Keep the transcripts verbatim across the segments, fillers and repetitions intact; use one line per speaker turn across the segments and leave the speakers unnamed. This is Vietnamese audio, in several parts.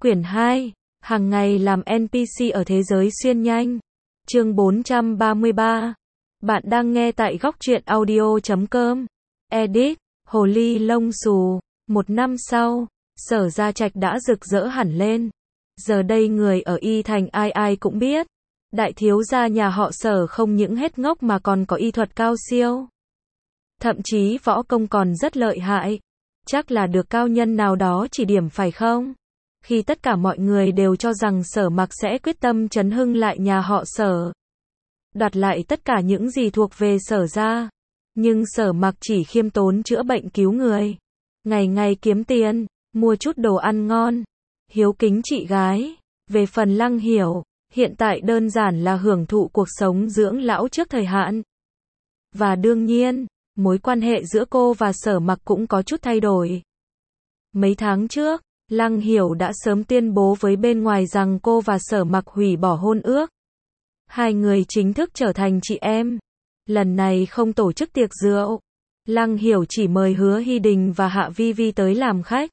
Quyển hai, hàng ngày làm en pê xê ở thế giới xuyên nhanh. Chương bốn trăm ba mươi ba. Bạn đang nghe tại góc truyện audio chấm com. Edit, hồ ly lông xù. Một năm sau, Sở Gia Trạch đã rực rỡ hẳn lên. Giờ đây người ở Y Thành ai ai cũng biết. Đại thiếu gia nhà họ Sở không những hết ngốc mà còn có y thuật cao siêu. Thậm chí võ công còn rất lợi hại. Chắc là được cao nhân nào đó chỉ điểm phải không? Khi tất cả mọi người đều cho rằng Sở Mặc sẽ quyết tâm trấn hưng lại nhà họ Sở, đoạt lại tất cả những gì thuộc về Sở gia. Nhưng Sở Mặc chỉ khiêm tốn chữa bệnh cứu người. Ngày ngày kiếm tiền, mua chút đồ ăn ngon, hiếu kính chị gái. Về phần Lăng Hiểu, hiện tại đơn giản là hưởng thụ cuộc sống dưỡng lão trước thời hạn. Và đương nhiên, mối quan hệ giữa cô và Sở Mặc cũng có chút thay đổi. Mấy tháng trước, Lăng Hiểu đã sớm tuyên bố với bên ngoài rằng cô và Sở Mặc hủy bỏ hôn ước. Hai người chính thức trở thành chị em. Lần này không tổ chức tiệc rượu. Lăng Hiểu chỉ mời Hứa Hy Đình và Hạ Vi Vi tới làm khách.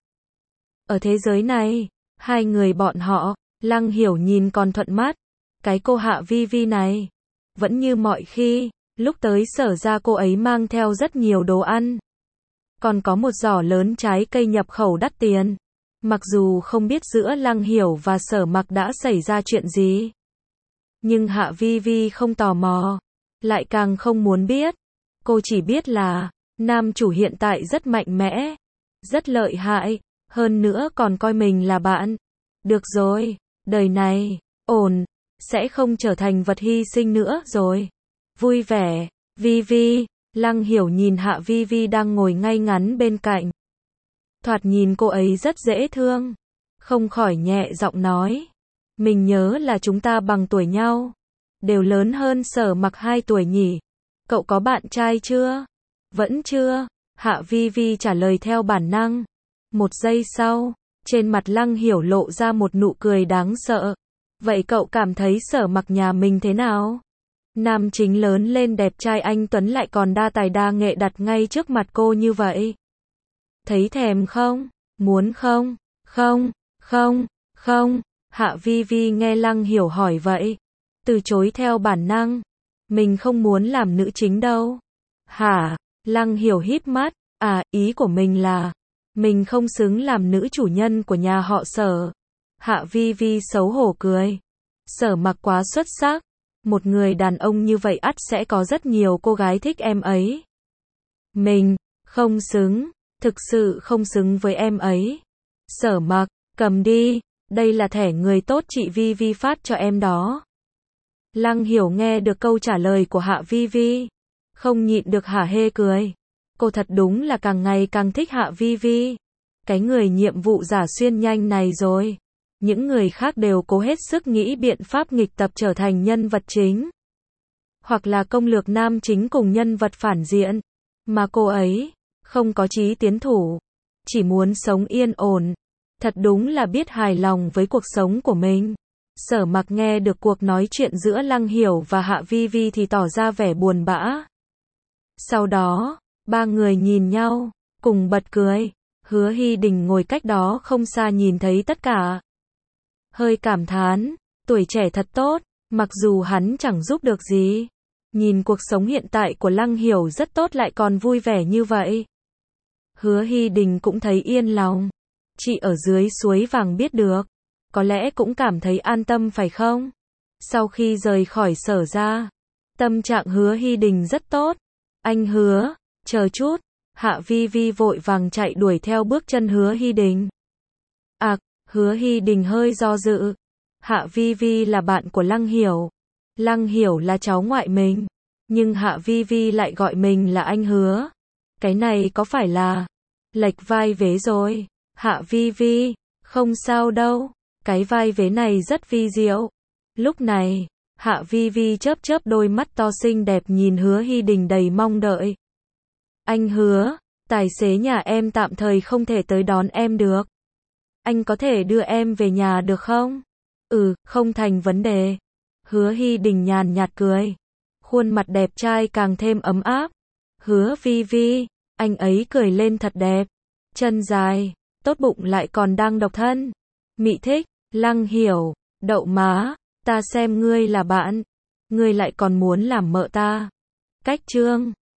Ở thế giới này, hai người bọn họ, Lăng Hiểu nhìn còn thuận mắt. Cái cô Hạ Vi Vi này, vẫn như mọi khi, lúc tới Sở ra cô ấy mang theo rất nhiều đồ ăn. Còn có một giỏ lớn trái cây nhập khẩu đắt tiền. Mặc dù không biết giữa Lăng Hiểu và Sở Mặc đã xảy ra chuyện gì, nhưng Hạ Vi Vi không tò mò, lại càng không muốn biết. Cô chỉ biết là, nam chủ hiện tại rất mạnh mẽ, rất lợi hại, hơn nữa còn coi mình là bạn. Được rồi, đời này, ổn, sẽ không trở thành vật hy sinh nữa rồi. Vui vẻ, Vi Vi, Lăng Hiểu nhìn Hạ Vi Vi đang ngồi ngay ngắn bên cạnh. Thoạt nhìn cô ấy rất dễ thương, không khỏi nhẹ giọng nói. Mình nhớ là chúng ta bằng tuổi nhau, đều lớn hơn Sở Mặc hai tuổi nhỉ. Cậu có bạn trai chưa? Vẫn chưa, Hạ Vi Vi trả lời theo bản năng. Một giây sau, trên mặt Lăng Hiểu lộ ra một nụ cười đáng sợ. Vậy cậu cảm thấy Sở Mặc nhà mình thế nào? Nam chính lớn lên đẹp trai anh tuấn lại còn đa tài đa nghệ đặt ngay trước mặt cô như vậy. Thấy thèm không? Muốn không? Không, không, không. Hạ Vi Vi nghe Lăng Hiểu hỏi vậy, từ chối theo bản năng. Mình không muốn làm nữ chính đâu. Hả? Lăng Hiểu híp mắt. À, ý của mình là, mình không xứng làm nữ chủ nhân của nhà họ Sở. Hạ Vi Vi xấu hổ cười. Sở Mặc quá xuất sắc. Một người đàn ông như vậy ắt sẽ có rất nhiều cô gái thích em ấy. Mình, không xứng. Thực sự không xứng với em ấy. Sở Mặc, cầm đi. Đây là thẻ người tốt chị Vi Vi phát cho em đó. Lăng Hiểu nghe được câu trả lời của Hạ Vi Vi, không nhịn được hả hê cười. Cô thật đúng là càng ngày càng thích Hạ Vi Vi. Cái người nhiệm vụ giả xuyên nhanh này rồi. Những người khác đều cố hết sức nghĩ biện pháp nghịch tập trở thành nhân vật chính. Hoặc là công lược nam chính cùng nhân vật phản diện. Mà cô ấy, không có chí tiến thủ. Chỉ muốn sống yên ổn. Thật đúng là biết hài lòng với cuộc sống của mình. Sở Mặc nghe được cuộc nói chuyện giữa Lăng Hiểu và Hạ Vi Vi thì tỏ ra vẻ buồn bã. Sau đó, ba người nhìn nhau, cùng bật cười. Hứa Hy Đình ngồi cách đó không xa nhìn thấy tất cả. Hơi cảm thán, tuổi trẻ thật tốt, mặc dù hắn chẳng giúp được gì. Nhìn cuộc sống hiện tại của Lăng Hiểu rất tốt lại còn vui vẻ như vậy. Hứa Hy Đình cũng thấy yên lòng. Chị ở dưới suối vàng biết được, có lẽ cũng cảm thấy an tâm phải không? Sau khi rời khỏi Sở ra, tâm trạng Hứa Hy Đình rất tốt. Anh Hứa, chờ chút. Hạ Vi Vi vội vàng chạy đuổi theo bước chân Hứa Hy Đình. À, Hứa Hy Đình hơi do dự. Hạ Vi Vi là bạn của Lăng Hiểu. Lăng Hiểu là cháu ngoại mình. Nhưng Hạ Vi Vi lại gọi mình là anh Hứa. Cái này có phải là lệch vai vế rồi? Hạ Vi Vi, không sao đâu. Cái vai vế này rất vi diệu. Lúc này, Hạ Vi Vi chớp chớp đôi mắt to xinh đẹp nhìn Hứa Hy Đình đầy mong đợi. Anh Hứa, tài xế nhà em tạm thời không thể tới đón em được. Anh có thể đưa em về nhà được không? Ừ, không thành vấn đề. Hứa Hy Đình nhàn nhạt cười. Khuôn mặt đẹp trai càng thêm ấm áp. Hứa Vi Vi, anh ấy cười lên thật đẹp. Chân dài, tốt bụng lại còn đang độc thân. Mị thích, Lăng Hiểu, đậu má, ta xem ngươi là bạn, ngươi lại còn muốn làm mợ ta. Cách chương